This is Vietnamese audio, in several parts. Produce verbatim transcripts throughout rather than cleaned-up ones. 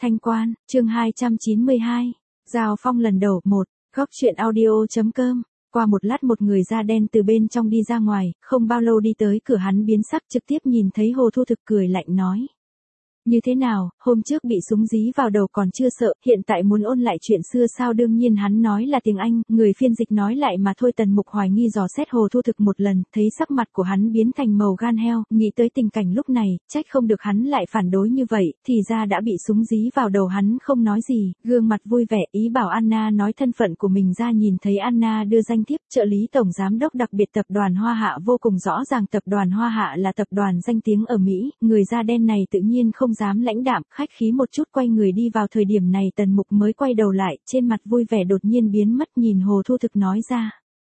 Thanh Quan, chương hai trăm chín mươi hai. Giao phong lần đầu. Một. Góc truyện audio.com. Qua một lát một người da đen từ bên trong đi ra ngoài, không bao lâu đi tới cửa hắn biến sắc trực tiếp nhìn thấy Hồ Thu Thực cười lạnh nói. Như thế nào, hôm trước bị súng dí vào đầu còn chưa sợ, hiện tại muốn ôn lại chuyện xưa sao? Đương nhiên hắn nói là tiếng Anh, người phiên dịch nói lại mà thôi. Tần Mục hoài nghi dò xét Hồ Thu Thực một lần, thấy sắc mặt của hắn biến thành màu gan heo, nghĩ tới tình cảnh lúc này, trách không được hắn lại phản đối như vậy, thì ra đã bị súng dí vào đầu. Hắn không nói gì, gương mặt vui vẻ, ý bảo Anna nói thân phận của mình ra. Nhìn thấy Anna đưa danh thiếp, trợ lý tổng giám đốc đặc biệt tập đoàn Hoa Hạ vô cùng rõ ràng. Tập đoàn Hoa Hạ là tập đoàn danh tiếng ở Mỹ, người da đen này tự nhiên không dám lãnh đạm, khách khí một chút quay người đi vào. Thời điểm này Tần Mục mới quay đầu lại, trên mặt vui vẻ đột nhiên biến mất, nhìn Hồ Thu Thực nói ra.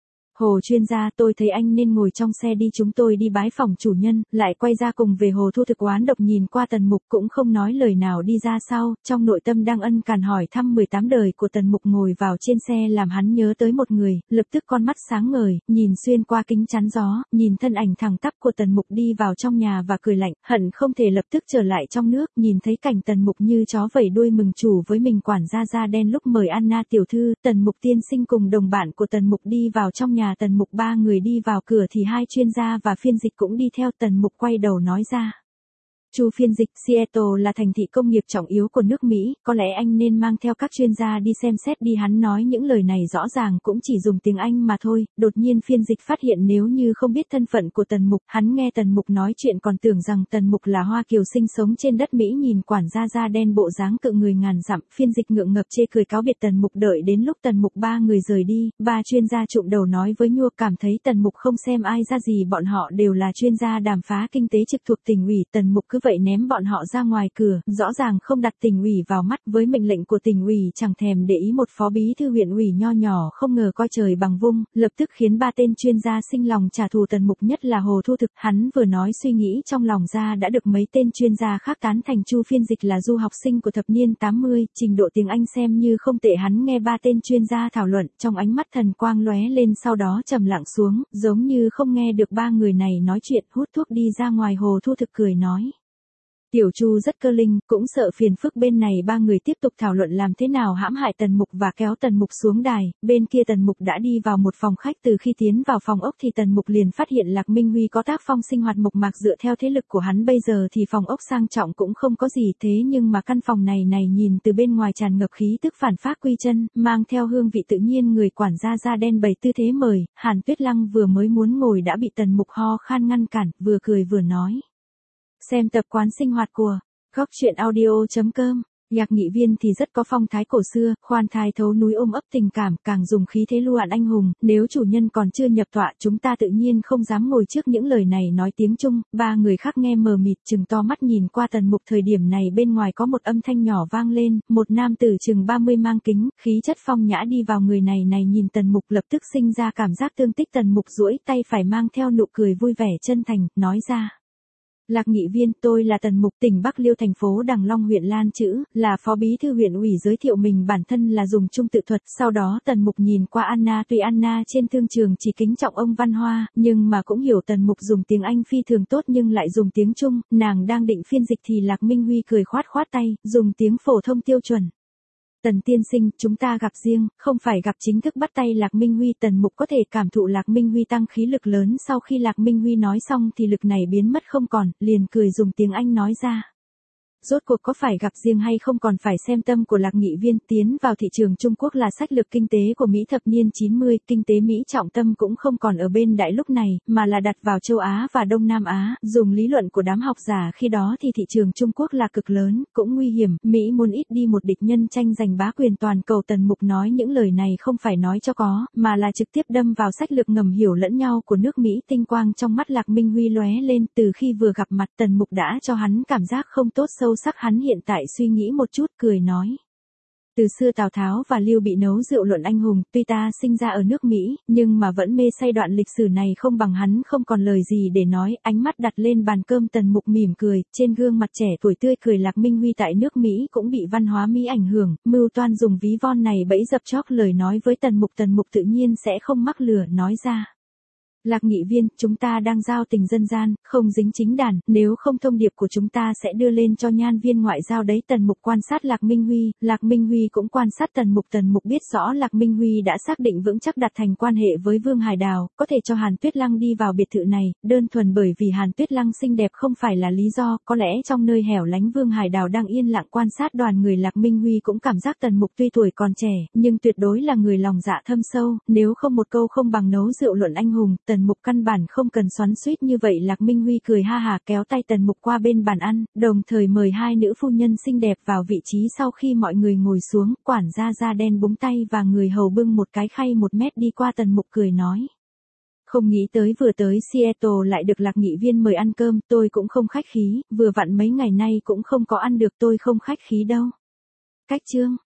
Hồ chuyên gia, tôi thấy anh nên ngồi trong xe đi, chúng tôi đi bái phòng chủ nhân. Lại quay ra cùng về. Hồ Thu Thực oán độc nhìn qua Tần Mục cũng không nói lời nào đi ra sau, trong nội tâm đang ân cần hỏi thăm mười tám đời của Tần Mục. Ngồi vào trên xe làm hắn nhớ tới một người, lập tức con mắt sáng ngời, nhìn xuyên qua kính chắn gió, nhìn thân ảnh thẳng tắp của Tần Mục đi vào trong nhà và cười lạnh, hận không thể lập tức trở lại trong nước. Nhìn thấy cảnh Tần Mục như chó vẩy đuôi mừng chủ với mình. Quản gia da đen lúc mời Anna tiểu thư, Tần Mục tiên sinh cùng đồng bạn của Tần Mục đi vào trong nhà. Tần Mục ba người đi vào cửa thì hai chuyên gia và phiên dịch cũng đi theo. Tần Mục quay đầu nói ra. Chu phiên dịch, Seattle là thành thị công nghiệp trọng yếu của nước Mỹ, có lẽ anh nên mang theo các chuyên gia đi xem xét đi. Hắn nói những lời này rõ ràng cũng chỉ dùng tiếng Anh mà thôi. Đột nhiên phiên dịch phát hiện nếu như không biết thân phận của Tần Mục, hắn nghe Tần Mục nói chuyện còn tưởng rằng Tần Mục là Hoa Kiều sinh sống trên đất Mỹ. Nhìn quản gia da đen bộ dáng cự người ngàn dặm, phiên dịch ngượng ngập chê cười cáo biệt Tần Mục. Đợi đến lúc Tần Mục ba người rời đi, ba chuyên gia trụm đầu nói với Nhua, cảm thấy Tần Mục không xem ai ra gì, bọn họ đều là chuyên gia đàm phá kinh tế trực thuộc tỉnh ủy. Tần Mục cứ vậy ném bọn họ ra ngoài cửa, rõ ràng không đặt tỉnh ủy vào mắt. Với mệnh lệnh của tỉnh ủy chẳng thèm để ý một phó bí thư huyện ủy nho nhỏ, không ngờ coi trời bằng vung, lập tức khiến ba tên chuyên gia sinh lòng trả thù Tần Mục, nhất là Hồ Thu Thực. Hắn vừa nói suy nghĩ trong lòng ra đã được mấy tên chuyên gia khác tán thành. Chu phiên dịch là du học sinh của thập niên tám mươi, trình độ tiếng Anh xem như không tệ. Hắn nghe ba tên chuyên gia thảo luận, trong ánh mắt thần quang lóe lên, sau đó trầm lặng xuống, giống như không nghe được ba người này nói chuyện, hút thuốc đi ra ngoài. Hồ Thu Thực cười nói. Tiểu Chu rất cơ linh, cũng sợ phiền phức bên này. Ba người tiếp tục thảo luận làm thế nào hãm hại Tần Mục và kéo Tần Mục xuống đài. Bên kia Tần Mục đã đi vào một phòng khách. Từ khi tiến vào phòng ốc thì Tần Mục liền phát hiện Lạc Minh Huy có tác phong sinh hoạt mộc mạc. Dựa theo thế lực của hắn bây giờ thì phòng ốc sang trọng cũng không có gì, thế nhưng mà căn phòng này này nhìn từ bên ngoài tràn ngập khí tức phản phác quy chân, mang theo hương vị tự nhiên. Người quản gia da đen bày tư thế mời, Hàn Tuyết Lăng vừa mới muốn ngồi đã bị Tần Mục ho khan ngăn cản, vừa cười vừa nói. Xem tập quán sinh hoạt của góc truyện audio.com. Nhạc nghị viên thì rất có phong thái cổ xưa, khoan thai thấu núi ôm ấp tình cảm, càng dùng khí thế lưu ạn anh hùng. Nếu chủ nhân còn chưa nhập tọa, chúng ta tự nhiên không dám ngồi trước. Những lời này nói tiếng Trung, ba người khác nghe mờ mịt, chừng to mắt nhìn qua Tần Mục. Thời điểm này bên ngoài có một âm thanh nhỏ vang lên, một nam tử chừng ba mươi mang kính, khí chất phong nhã đi vào. Người này này nhìn Tần Mục lập tức sinh ra cảm giác tương tích. Tần Mục duỗi tay phải mang theo nụ cười vui vẻ chân thành, nói ra. Lạc nghị viên, tôi là Tần Mục, tỉnh Bắc Liêu thành phố Đằng Long huyện Lan Chữ, là phó bí thư huyện ủy. Giới thiệu mình bản thân là dùng Trung tự thuật. Sau đó Tần Mục nhìn qua Anna, tuy Anna trên thương trường chỉ kính trọng ông Văn Hoa, nhưng mà cũng hiểu Tần Mục dùng tiếng Anh phi thường tốt nhưng lại dùng tiếng Trung, nàng đang định phiên dịch thì Lạc Minh Huy cười khoát khoát tay, dùng tiếng phổ thông tiêu chuẩn. Tần tiên sinh, chúng ta gặp riêng, không phải gặp chính thức. Bắt tay Lạc Minh Huy. Tần Mục có thể cảm thụ Lạc Minh Huy tăng khí lực lớn. Sau khi Lạc Minh Huy nói xong thì lực này biến mất không còn, liền cười dùng tiếng Anh nói ra. Rốt cuộc có phải gặp riêng hay không còn phải xem tâm của Lạc nghị viên. Tiến vào thị trường Trung Quốc là sách lược kinh tế của Mỹ thập niên chín mươi, kinh tế Mỹ trọng tâm cũng không còn ở bên đại lúc này, mà là đặt vào châu Á và Đông Nam Á. Dùng lý luận của đám học giả khi đó thì thị trường Trung Quốc là cực lớn, cũng nguy hiểm, Mỹ muốn ít đi một địch nhân tranh giành bá quyền toàn cầu. Tần Mục nói những lời này không phải nói cho có, mà là trực tiếp đâm vào sách lược ngầm hiểu lẫn nhau của nước Mỹ. Tinh quang trong mắt Lạc Minh Huy lóe lên, từ khi vừa gặp mặt Tần Mục đã cho hắn cảm giác không tốt sâu sắc. Hắn hiện tại suy nghĩ một chút, cười nói. Từ xưa Tào Tháo và Lưu Bị nấu rượu luận anh hùng, tuy ta sinh ra ở nước Mỹ, nhưng mà vẫn mê say đoạn lịch sử này không bằng hắn. Không còn lời gì để nói, ánh mắt đặt lên bàn cơm. Tần Mục mỉm cười, trên gương mặt trẻ tuổi tươi cười. Lạc Minh Huy tại nước Mỹ cũng bị văn hóa Mỹ ảnh hưởng, mưu toan dùng ví von này bẫy dập chóc lời nói với Tần Mục. Tần Mục tự nhiên sẽ không mắc lửa, nói ra. Lạc nghị viên, chúng ta đang giao tình dân gian, không dính chính đàn, nếu không thông điệp của chúng ta sẽ đưa lên cho nhan viên ngoại giao đấy. Tần Mục quan sát Lạc Minh Huy, Lạc Minh Huy cũng quan sát Tần Mục. Tần Mục biết rõ Lạc Minh Huy đã xác định vững chắc đặt thành quan hệ với Vương Hải Đào, có thể cho Hàn Tuyết Lăng đi vào biệt thự này, đơn thuần bởi vì Hàn Tuyết Lăng xinh đẹp không phải là lý do, có lẽ trong nơi hẻo lánh Vương Hải Đào đang yên lặng quan sát đoàn người. Lạc Minh Huy cũng cảm giác Tần Mục tuy tuổi còn trẻ, nhưng tuyệt đối là người lòng dạ thâm sâu, nếu không một câu không bằng nấu rượu luận anh hùng, Tần Mục căn bản không cần xoắn xuýt như vậy. Lạc Minh Huy cười ha hả kéo tay Tần Mục qua bên bàn ăn, đồng thời mời hai nữ phu nhân xinh đẹp vào vị trí. Sau khi mọi người ngồi xuống, quản gia da đen búng tay và người hầu bưng một cái khay một mét đi qua. Tần Mục cười nói. Không nghĩ tới vừa tới Seattle lại được Lạc nghị viên mời ăn cơm, tôi cũng không khách khí, vừa vặn mấy ngày nay cũng không có ăn được, tôi không khách khí đâu. Cách chương